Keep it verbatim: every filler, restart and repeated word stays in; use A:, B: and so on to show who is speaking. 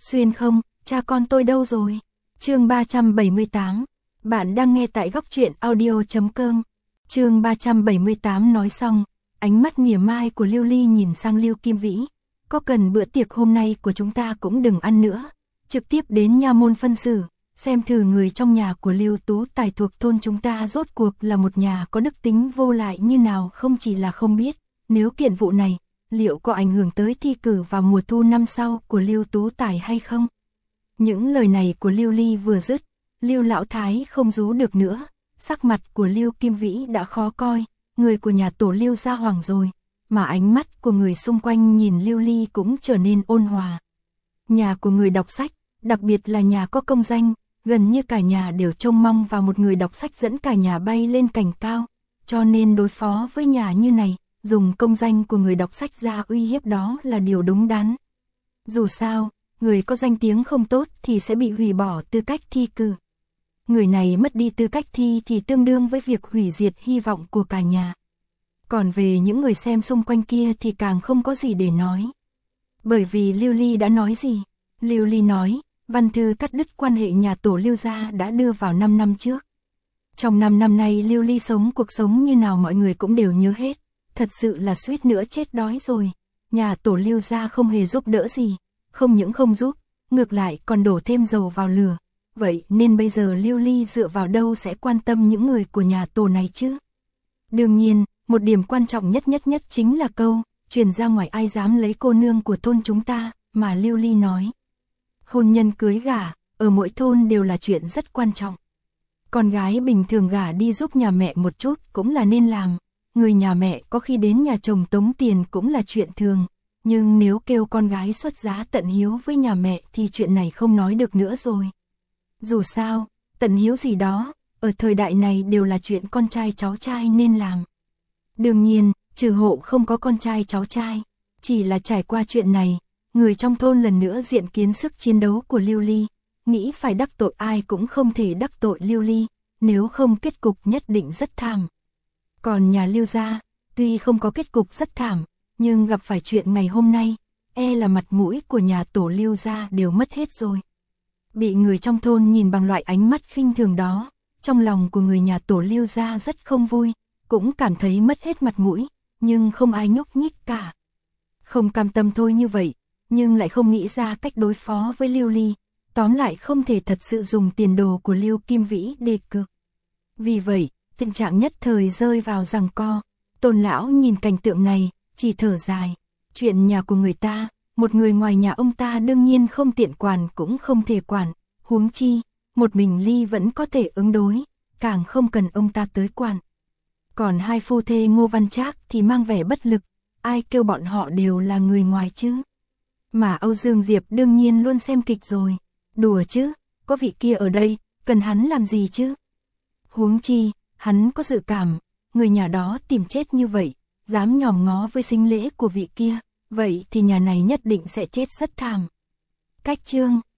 A: Xuyên không, cha con tôi đâu rồi? Chương ba trăm bảy mươi tám. Bạn đang nghe tại góc truyện audio chấm com. Chương ba trăm bảy mươi tám nói xong, ánh mắt mỉa mai của Lưu Ly nhìn sang Lưu Kim Vĩ. Có cần bữa tiệc hôm nay của chúng ta cũng đừng ăn nữa, trực tiếp đến nha môn phân xử, xem thử người trong nhà của Lưu Tú Tài thuộc thôn chúng ta rốt cuộc là một nhà có đức tính vô lại như nào. Không chỉ là không biết, nếu kiện vụ này, liệu có ảnh hưởng tới thi cử vào mùa thu năm sau của Lưu Tú Tài hay không? Những lời này của Lưu Ly vừa dứt, Lưu Lão Thái không rú được nữa, sắc mặt của Lưu Kim Vĩ đã khó coi, người của nhà tổ Lưu gia hoàng rồi, mà ánh mắt của người xung quanh nhìn Lưu Ly cũng trở nên ôn hòa. Nhà của người đọc sách, đặc biệt là nhà có công danh, gần như cả nhà đều trông mong vào một người đọc sách dẫn cả nhà bay lên cành cao, cho nên đối phó với nhà như này, dùng công danh của người đọc sách ra uy hiếp đó là điều đúng đắn. Dù sao, người có danh tiếng không tốt thì sẽ bị hủy bỏ tư cách thi cử. Người này mất đi tư cách thi thì tương đương với việc hủy diệt hy vọng của cả nhà. Còn về những người xem xung quanh kia thì càng không có gì để nói. Bởi vì Lưu Ly đã nói gì? Lưu Ly nói, văn thư cắt đứt quan hệ nhà tổ Lưu gia đã đưa vào năm năm trước. Trong năm năm nay Lưu Ly sống cuộc sống như nào mọi người cũng đều nhớ hết. Thật sự là suýt nữa chết đói rồi. Nhà tổ Lưu gia không hề giúp đỡ gì. Không những không giúp, ngược lại còn đổ thêm dầu vào lửa. Vậy nên bây giờ Lưu Ly dựa vào đâu sẽ quan tâm những người của nhà tổ này chứ? Đương nhiên, một điểm quan trọng nhất nhất nhất chính là câu, truyền ra ngoài ai dám lấy cô nương của thôn chúng ta, mà Lưu Ly nói. Hôn nhân cưới gả, ở mỗi thôn đều là chuyện rất quan trọng. Con gái bình thường gả đi giúp nhà mẹ một chút cũng là nên làm. Người nhà mẹ có khi đến nhà chồng tống tiền cũng là chuyện thường. Nhưng nếu kêu con gái xuất giá tận hiếu với nhà mẹ thì chuyện này không nói được nữa rồi. Dù sao, tận hiếu gì đó, ở thời đại này đều là chuyện con trai cháu trai nên làm. Đương nhiên, trừ hộ không có con trai cháu trai, chỉ là trải qua chuyện này, người trong thôn lần nữa diện kiến sức chiến đấu của Lưu Ly, nghĩ phải đắc tội ai cũng không thể đắc tội Lưu Ly, nếu không kết cục nhất định rất thảm. Còn nhà Lưu gia, tuy không có kết cục rất thảm, nhưng gặp phải chuyện ngày hôm nay, e là mặt mũi của nhà tổ Lưu gia đều mất hết rồi. Bị người trong thôn nhìn bằng loại ánh mắt khinh thường đó, trong lòng của người nhà tổ Lưu gia rất không vui, cũng cảm thấy mất hết mặt mũi, nhưng không ai nhúc nhích cả. Không cam tâm thôi như vậy, nhưng lại không nghĩ ra cách đối phó với Lưu Ly, tóm lại không thể thật sự dùng tiền đồ của Lưu Kim Vĩ để cược. Vì vậy, tình trạng nhất thời rơi vào giằng co. Tôn lão nhìn cảnh tượng này, chỉ thở dài. Chuyện nhà của người ta, một người ngoài nhà ông ta đương nhiên không tiện quản cũng không thể quản. Huống chi, một mình Ly vẫn có thể ứng đối, càng không cần ông ta tới quản. Còn hai phu thê Ngô Văn Trác thì mang vẻ bất lực, ai kêu bọn họ đều là người ngoài chứ. Mà Âu Dương Diệp đương nhiên luôn xem kịch rồi. Đùa chứ, có vị kia ở đây, cần hắn làm gì chứ? Huống chi, hắn có dự cảm, người nhà đó tìm chết như vậy, dám nhòm ngó với sinh lễ của vị kia, vậy thì nhà này nhất định sẽ chết rất thảm. Cách chương